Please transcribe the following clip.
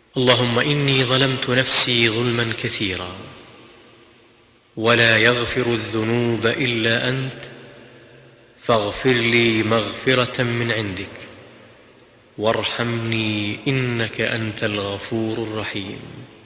اللهم إني ظلمت نفسي ظلما كثيرا، ولا يغفر الذنوب إلا أنت، فاغفر لي مغفرة من عندك، وارحمني إنك أنت الغفور الرحيم.